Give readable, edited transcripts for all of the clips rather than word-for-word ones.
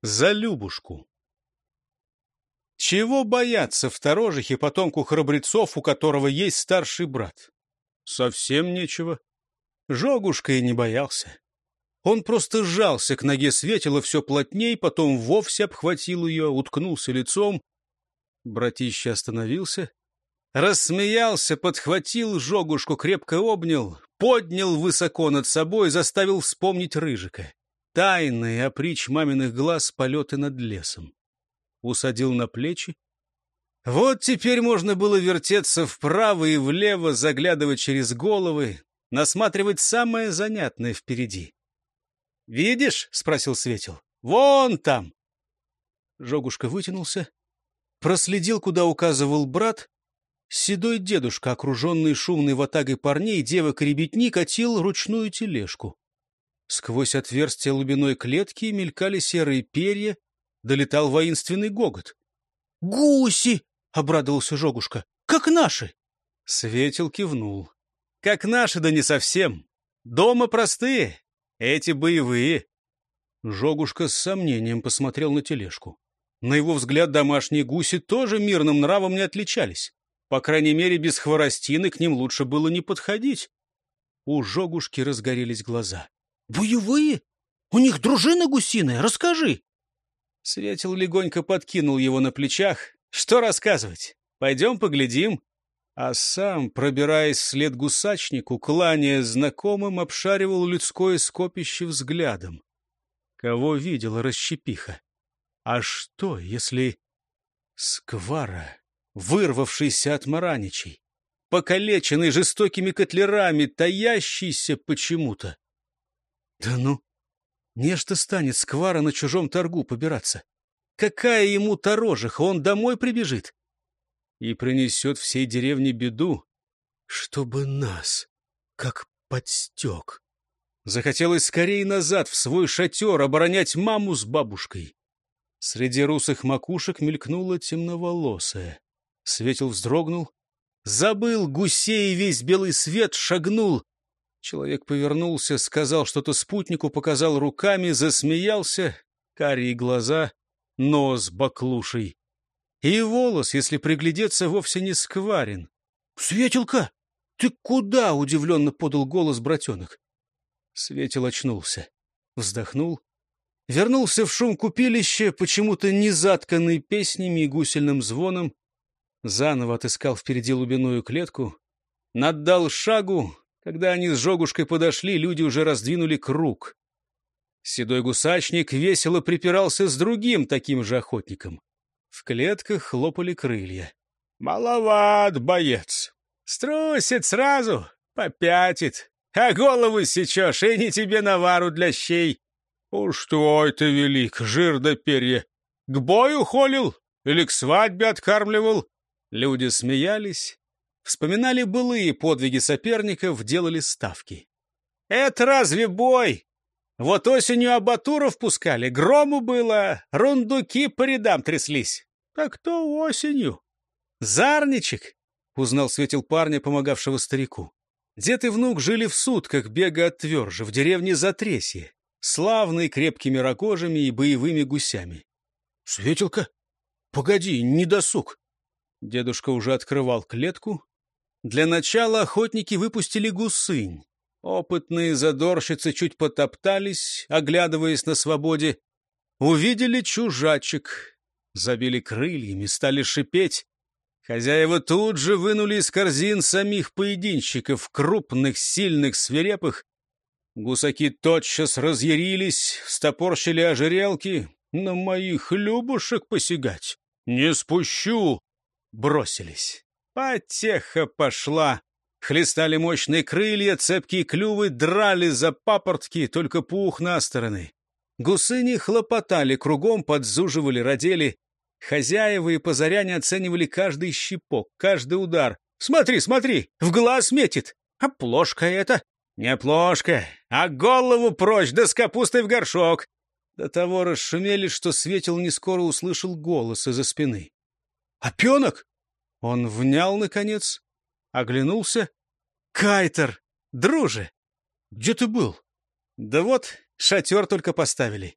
За Любушку. Чего бояться в Сторожихе потомку храбрецов, у которого есть старший брат? Совсем нечего. Жогушка и не боялся. Он просто сжался к ноге Светила все плотней, потом вовсе обхватил ее, уткнулся лицом. Братище остановился, рассмеялся, подхватил Жогушку, крепко обнял, поднял высоко над собой, заставил вспомнить Рыжика. Тайные опричь маминых глаз полеты над лесом. Усадил на плечи. Вот теперь можно было вертеться вправо и влево, заглядывать через головы, насматривать самое занятное впереди. «Видишь?» — спросил Светил. «Вон там!» Жогушка вытянулся, проследил, куда указывал брат. Седой дедушка, окруженный шумной ватагой парней, девок и ребятни, катил ручную тележку. Сквозь отверстия лубиной клетки мелькали серые перья, долетал воинственный гогот. «Гуси!» — обрадовался Жогушка. «Как наши!» Светил кивнул. «Как наши, да не совсем. Дома простые, эти боевые». Жогушка с сомнением посмотрел на тележку. На его взгляд, домашние гуси тоже мирным нравом не отличались. По крайней мере, без хворостины к ним лучше было не подходить. У Жогушки разгорелись глаза. «Боевые? У них дружина гусиная? Расскажи!» Светил легонько подкинул его на плечах. «Что рассказывать? Пойдем поглядим». А сам, пробираясь вслед гусачнику, кланяясь знакомым, обшаривал людское скопище взглядом. Кого видела расщепиха? А что, если Сквара, вырвавшийся от Мараничей, покалеченный жестокими котлерами, таящийся почему-то? Да ну, нечто станет Сквара на чужом торгу побираться. Какая ему торожиха, он домой прибежит и принесет всей деревне беду, чтобы нас, как подстек. Захотелось скорее назад, в свой шатер, оборонять маму с бабушкой. Среди русых макушек мелькнула темноволосая. Светил вздрогнул, забыл гусей, весь белый свет, шагнул. Человек повернулся, сказал что-то спутнику, показал руками, засмеялся. Карие глаза, нос баклушей. И волос, если приглядеться, вовсе не скварен. — Светилка, ты куда? — удивленно подал голос братенок. Светил очнулся, вздохнул, вернулся в шум купилища, почему-то не затканный песнями и гусельным звоном, заново отыскал впереди лубиную клетку, наддал шагу. Когда они с Жогушкой подошли, люди уже раздвинули круг. Седой гусачник весело припирался с другим таким же охотником. В клетках хлопали крылья. — Маловат, боец. Струсит сразу, попятит. А голову сечешь, и не тебе навару для щей. Уж твой ты велик, жир да перья. К бою холил или к свадьбе откармливал? Люди смеялись. Вспоминали былые подвиги соперников, делали ставки. «Это разве бой? Вот осенью абатуров пускали, грому было, рундуки по рядам тряслись. Так то осенью. Зарничек», — узнал Светил парня, помогавшего старику. Дед и внук жили в сутках бега от Твержа, в деревне Затресье, славной крепкими рогожами и боевыми гусями. — Светилка, погоди, не досуг. Дедушка уже открывал клетку. Для начала охотники выпустили гусынь. Опытные задорщицы чуть потоптались, оглядываясь на свободе. Увидели чужачек, забили крыльями, стали шипеть. Хозяева тут же вынули из корзин самих поединщиков, крупных, сильных, свирепых. Гусаки тотчас разъярились, стопорщили ожерелки. На моих Любушек посягать не спущу. Бросились. Потеха пошла. Хлестали мощные крылья, цепкие клювы драли за папортки, только пух на стороны. Гусыни хлопотали кругом, подзуживали, родили. Хозяева и позаряне оценивали каждый щипок, каждый удар. «Смотри, смотри, в глаз метит! А плошка это?» «Не плошка, а голову прочь, да с капустой в горшок!» До того расшумели, что Светил не скоро услышал голос из-за спины. «Опенок?» Он внял, наконец, оглянулся. «Кайтер, друже, где ты был?» «Да вот, шатер только поставили».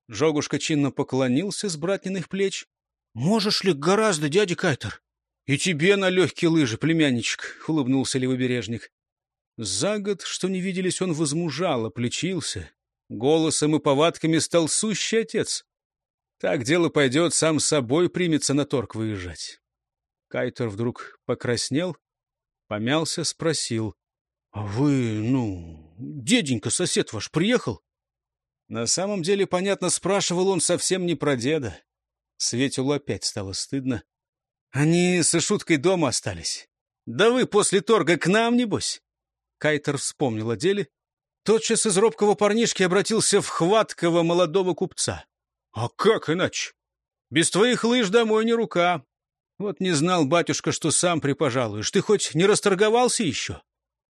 Жогушка чинно поклонился с братниных плеч. — Можешь ли гораздо, дядя Кайтер? — И тебе на легкие лыжи, племянничек, — улыбнулся левобережник. За год, что не виделись, он возмужал, оплечился. Голосом и повадками стал сущий отец. Так дело пойдет, сам собой примется на торг выезжать. Кайтер вдруг покраснел, помялся, спросил. — А вы, деденька, сосед ваш, приехал? На самом деле, понятно, спрашивал он совсем не про деда. Светилу опять стало стыдно. Они со шуткой дома остались. Да вы после торга к нам, небось? Кайтер вспомнил о деле. Тотчас из робкого парнишки обратился в хваткого молодого купца. — А как иначе? Без твоих лыж домой не рука. Вот не знал батюшка, что сам припожалуешь. Ты хоть не расторговался еще?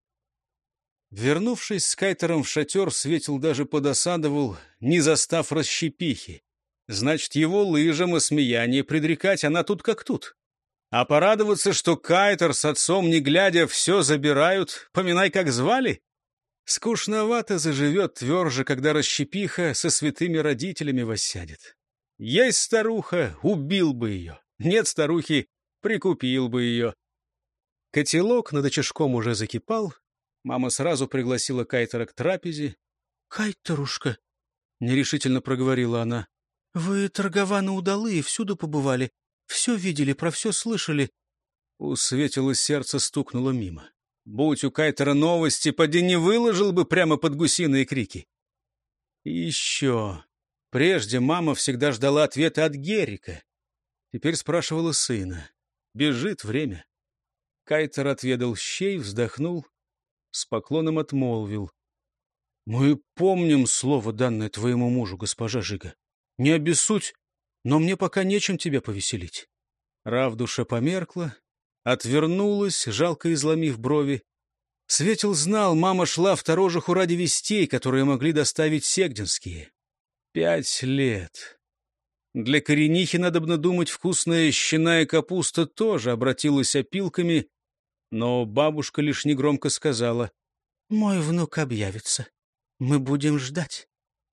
Вернувшись с Кайтером в шатер, Светил даже подосадовал, не застав расщепихи. Значит, его лыжам и смеяние предрекать она тут как тут. А порадоваться, что Кайтер с отцом, не глядя, все забирают, поминай, как звали. Скучновато заживет тверже, когда расщепиха со святыми родителями воссядет. Есть старуха, убил бы ее. Нет старухи, прикупил бы ее. Котелок над очишком уже закипал. Мама сразу пригласила Кайтера к трапезе. — Кайтерушка, — нерешительно проговорила она, — вы торгованы удалы и всюду побывали. Все видели, про все слышали. У Светила сердце стукнуло мимо. Будь у Кайтера новости, поди не выложил бы прямо под гусиные крики. И еще. Прежде мама всегда ждала ответа от Геррика. Теперь спрашивала сына. Бежит время. Кайтер отведал щей, вздохнул, с поклоном отмолвил. — Мы помним слово, данное твоему мужу, госпожа Жига. Не обессудь, но мне пока нечем тебя повеселить. Равдуша померкла, отвернулась, жалко изломив брови. Светил знал, мама шла в Торожиху ради вестей, которые могли доставить сегдинские. 5 лет. Для коренихи, надобно думать, вкусная щеная капуста тоже обратилась опилками, но бабушка лишь негромко сказала: «Мой внук объявится. Мы будем ждать».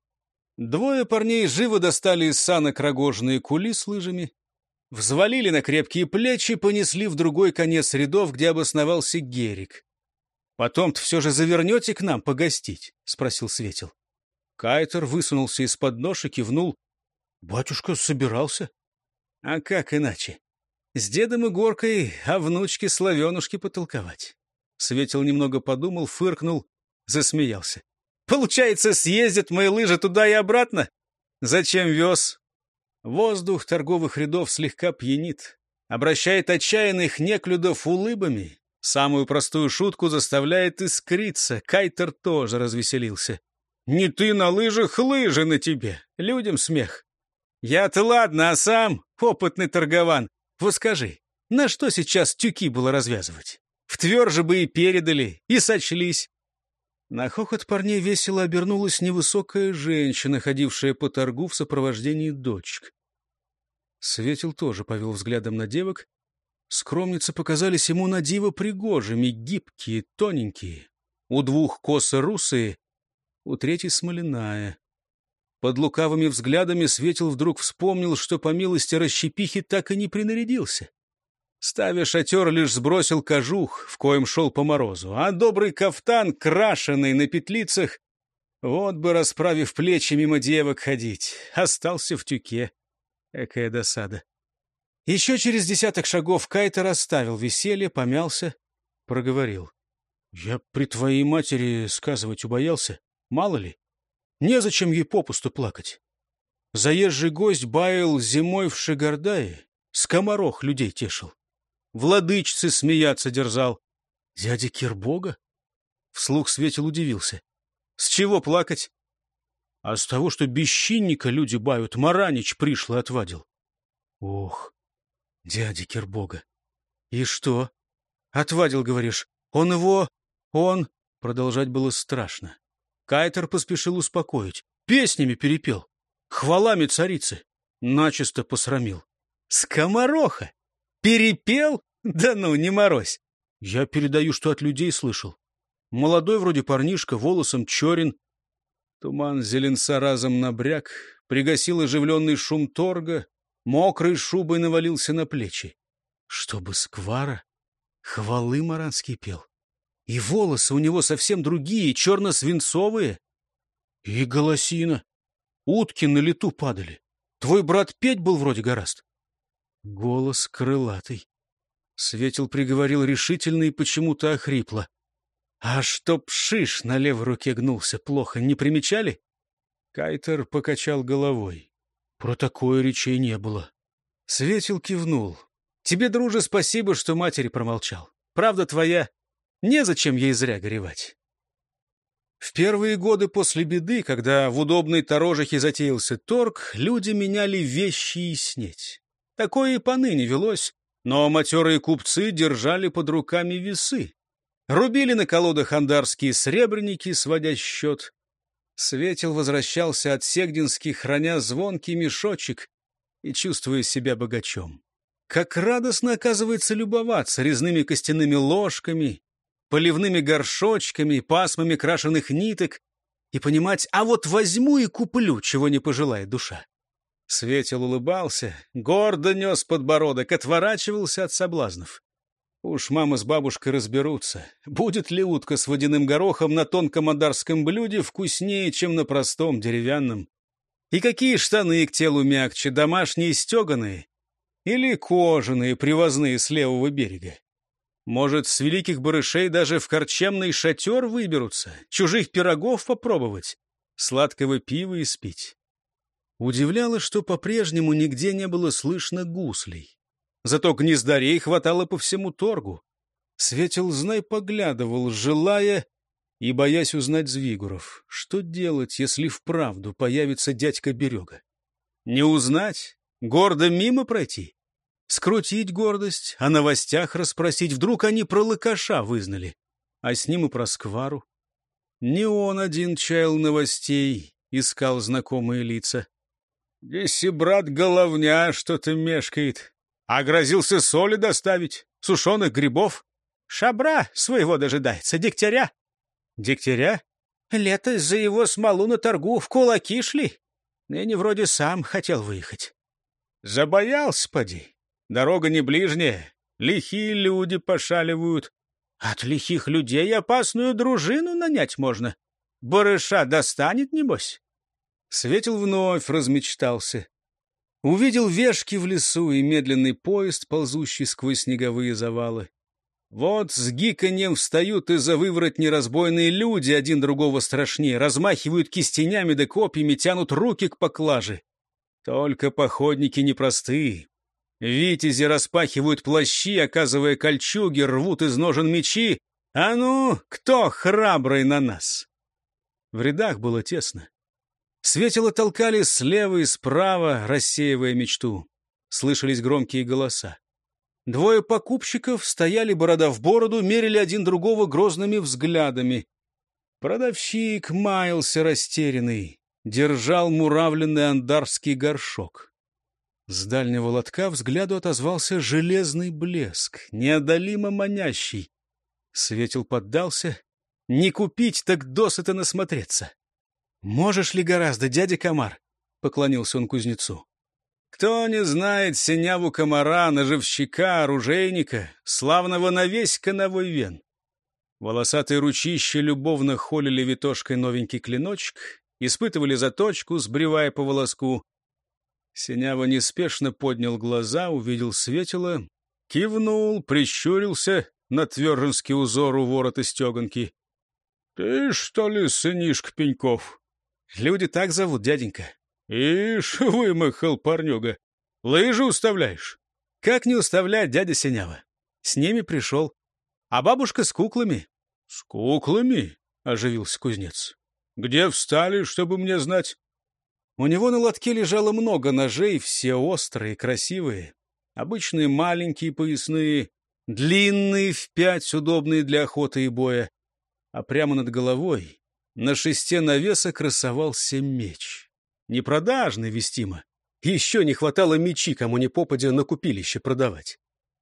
2 парней живо достали из санок рогожные кули с лыжами, взвалили на крепкие плечи, понесли в другой конец рядов, где обосновался Герик. «Потом-то все же завернете к нам погостить?» — спросил Светил. Кайтер высунулся из-под нож и кивнул. «Батюшка собирался». «А как иначе? С дедом и Горкой о внучке Славенушке потолковать». Светил немного подумал, фыркнул, засмеялся. «Получается, съездят мои лыжи туда и обратно? Зачем вез?» Воздух торговых рядов слегка пьянит, обращает отчаянных неклюдов улыбами. Самую простую шутку заставляет искриться. Кайтер тоже развеселился. «Не ты на лыжах, лыжи на тебе. Людям смех. Я-то ладно, а сам опытный торгован. Вот скажи, на что сейчас тюки было развязывать? В тверже бы и передали, и сочлись». На хохот парней весело обернулась невысокая женщина, ходившая по торгу в сопровождении дочек. Светил тоже повел взглядом на девок. Скромницы показались ему на диво пригожими, гибкие, тоненькие. У 2 косы русые, у 3 смоляная. Под лукавыми взглядами Светил вдруг вспомнил, что по милости расщепихи так и не принарядился. Ставя шатер, лишь сбросил кожух, в коем шел по морозу, а добрый кафтан, крашеный на петлицах, вот бы, расправив плечи, мимо девок ходить, остался в тюке. Экая досада. Еще через 10 шагов Кайтер оставил веселье, помялся, проговорил. «Я при твоей матери сказывать убоялся, мало ли. Незачем ей попусту плакать. Заезжий гость баял зимой в Шигардае, скоморох людей тешил. Владычцы смеяться дерзал. Дядя Кирбога?» Вслух Светил удивился. «С чего плакать?» «А с того, что бесчинника люди бают, Маранич пришлый отвадил». «Ох, дядя Кирбога. И что? Отвадил, говоришь? Он его... Он...» Продолжать было страшно. Кайтер поспешил успокоить. Песнями перепел. Хвалами царицы. Начисто посрамил. «Скомороха? Перепел? Да ну, не морозь!» «Я передаю, что от людей слышал. Молодой вроде парнишка, волосом черен». Туман зеленца разом набряк, пригасил оживленный шум торга, мокрой шубой навалился на плечи. Чтобы сквара хвалы Маранский пел. И волосы у него совсем другие, черно-свинцовые. И голосина. Утки на лету падали. Твой брат петь был вроде гораст. Голос крылатый. Светил приговорил решительно и почему-то охрипло. А чтоб шиш на левой руке гнулся, плохо не примечали? Кайтер покачал головой. Про такое речей не было. Светил кивнул. Тебе, друже, спасибо, что матери промолчал. Правда твоя, незачем ей зря горевать. В первые годы после беды, когда в удобной Торожихе затеялся торг, люди меняли вещи и снеть. Такое и поныне велось, но матерые купцы держали под руками весы. Рубили на колодах андарские сребреники, сводя счет. Светил возвращался от Сегдинских, храня звонкий мешочек и чувствуя себя богачом. Как радостно, оказывается, любоваться резными костяными ложками, поливными горшочками, пасмами крашеных ниток и понимать, а вот возьму и куплю, чего не пожелает душа. Светил улыбался, гордо нес подбородок, отворачивался от соблазнов. Уж мама с бабушкой разберутся, будет ли утка с водяным горохом на тонком адарском блюде вкуснее, чем на простом деревянном. И какие штаны к телу мягче, домашние стеганые или кожаные, привозные с левого берега? Может, с великих барышей даже в корчемный шатер выберутся, чужих пирогов попробовать, сладкого пива испить. Удивляло, что по-прежнему нигде не было слышно гуслей. Зато гнездарей хватало по всему торгу. Светил знай поглядывал, желая и боясь узнать Звигуров. Что делать, если вправду появится дядька Берега? Не узнать? Гордо мимо пройти? Скрутить гордость, о новостях расспросить. Вдруг они про лыкаша вызнали, а с ним и про сквару. Не он один чаял новостей, искал знакомые лица. Здесь и брат Головня что-то мешкает, а грозился соли доставить, сушеных грибов. Шабра своего дожидается, дегтяря. Дегтяря? Лето за его смолу на торгу в кулаки шли. Ныне вроде сам хотел выехать. Забоялся, поди. Дорога не ближняя, лихие люди пошаливают. От лихих людей опасную дружину нанять можно. Барыша достанет, небось? Светил вновь размечтался. Увидел вешки в лесу и медленный поезд, ползущий сквозь снеговые завалы. Вот с гиканьем встают из-за выворотни разбойные люди, один другого страшнее, размахивают кистенями да копьями, тянут руки к поклаже. Только походники непростые. Витязи распахивают плащи, оказывая кольчуги, рвут из ножен мечи. А ну, кто храбрый на нас? В рядах было тесно. Светило толкали слева и справа, рассеивая мечту. Слышались громкие голоса. Двое покупщиков стояли борода в бороду, мерили один другого грозными взглядами. Продавщик маялся растерянный, держал муравленный андарский горшок. С дальнего лотка взгляду отозвался железный блеск, неодолимо манящий. Светил поддался. Не купить, так досыта насмотреться. «Можешь ли гораздо, дядя Комар?» — поклонился он кузнецу. Кто не знает синяву комара, ножевщика, оружейника, славного на весь коновой вен? Волосатые ручища любовно холили витошкой новенький клиночек, испытывали заточку, сбривая по волоску. Синява неспешно поднял глаза, увидел Светила, кивнул, прищурился на тверженский узор у ворота стеганки. — Ты, что ли, сынишка Пеньков? — Люди так зовут, дяденька. — Ишь, вымахал парнюга. Лыжи уставляешь? — Как не уставлять, дядя Синява? С ними пришел. А бабушка с куклами. — С куклами? — оживился кузнец. — Где встали, чтобы мне знать? У него на лотке лежало много ножей, все острые, красивые. Обычные маленькие поясные, длинные в 5, удобные для охоты и боя. А прямо над головой на шесте навеса красовался меч. Непродажный, вестимо. Еще не хватало мечи, кому ни попадя, на купилище продавать.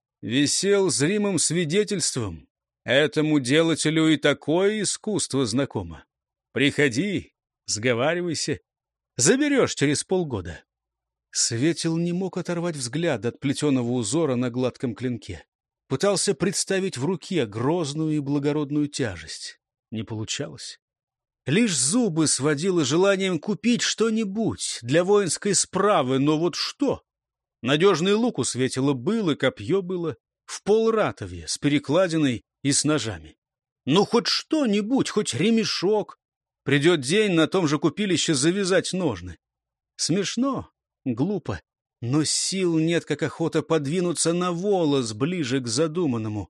Висел зримым свидетельством. Этому делателю и такое искусство знакомо. Приходи, сговаривайся. Заберешь через полгода». Светил не мог оторвать взгляд от плетеного узора на гладком клинке. Пытался представить в руке грозную и благородную тяжесть. Не получалось. Лишь зубы сводило желанием купить что-нибудь для воинской справы, но вот что? Надежный лук у Светила был, и копье было, в полратовье, с перекладиной и с ножами. Ну, хоть что-нибудь, хоть ремешок. Придет день, на том же купилище завязать ножны. Смешно, глупо, но сил нет, как охота подвинуться на волос ближе к задуманному.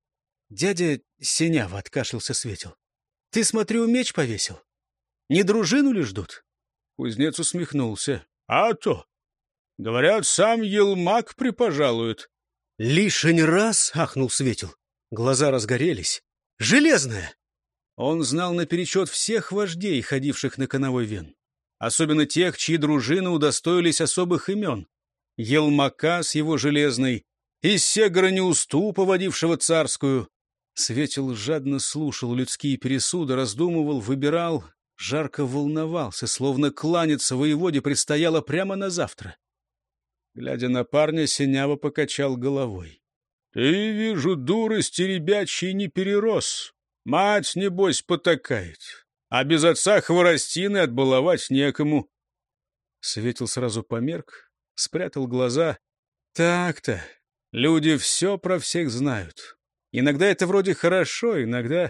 Дядя Синява, — откашлялся Светил, — ты, смотрю, меч повесил? Не дружину ли ждут? Кузнец усмехнулся. — А то! Говорят, сам Елмак припожалует. — Лишень раз, — ахнул Светил. Глаза разгорелись. — Железная! Он знал наперечет всех вождей, ходивших на коновой вен. Особенно тех, чьи дружины удостоились особых имен. Елмака с его железной, из Сегора Неуступа, водившего царскую. Светил жадно слушал людские пересуды, раздумывал, выбирал, жарко волновался, словно кланяться воеводе предстояло прямо на завтра. Глядя на парня, Синява покачал головой. — Ты, вижу, дурости ребячьей не перерос. Мать, небось, потакает. А без отца хворостины отбаловать некому. Светил сразу померк, спрятал глаза. Так-то, люди все про всех знают. Иногда это вроде хорошо, иногда...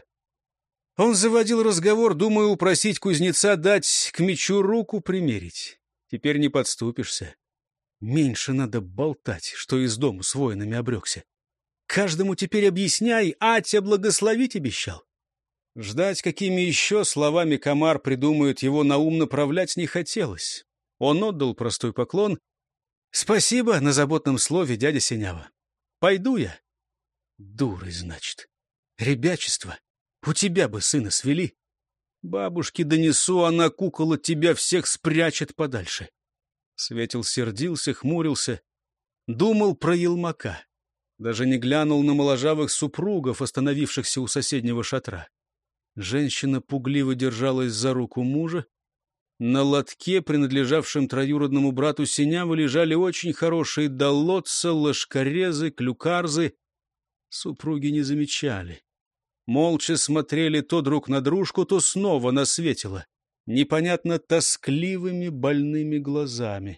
Он заводил разговор, думая упросить кузнеца дать к мечу руку примерить. Теперь не подступишься. Меньше надо болтать, что из дому с воинами обрекся. Каждому теперь объясняй, Атя благословить обещал. Ждать, какими еще словами комар придумают его на ум направлять, не хотелось. Он отдал простой поклон. — Спасибо на заботном слове, дядя Синява. Пойду я. Дурой, значит. Ребячество. У тебя бы сына свели. Бабушке донесу, она, кукола, тебя всех спрячет подальше. Светил сердился, хмурился. Думал про Елмака. Даже не глянул на моложавых супругов, остановившихся у соседнего шатра. Женщина пугливо держалась за руку мужа. На лотке, принадлежавшем троюродному брату Синявы, лежали очень хорошие долотца, ложкорезы, клюкарзы. Супруги не замечали. Молча смотрели то друг на дружку, то снова на Светила, непонятно тоскливыми больными глазами.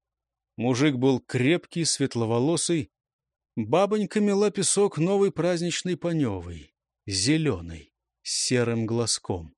Мужик был крепкий, светловолосый. Бабонька мела песок новой праздничной паневой, зеленой, с серым глазком.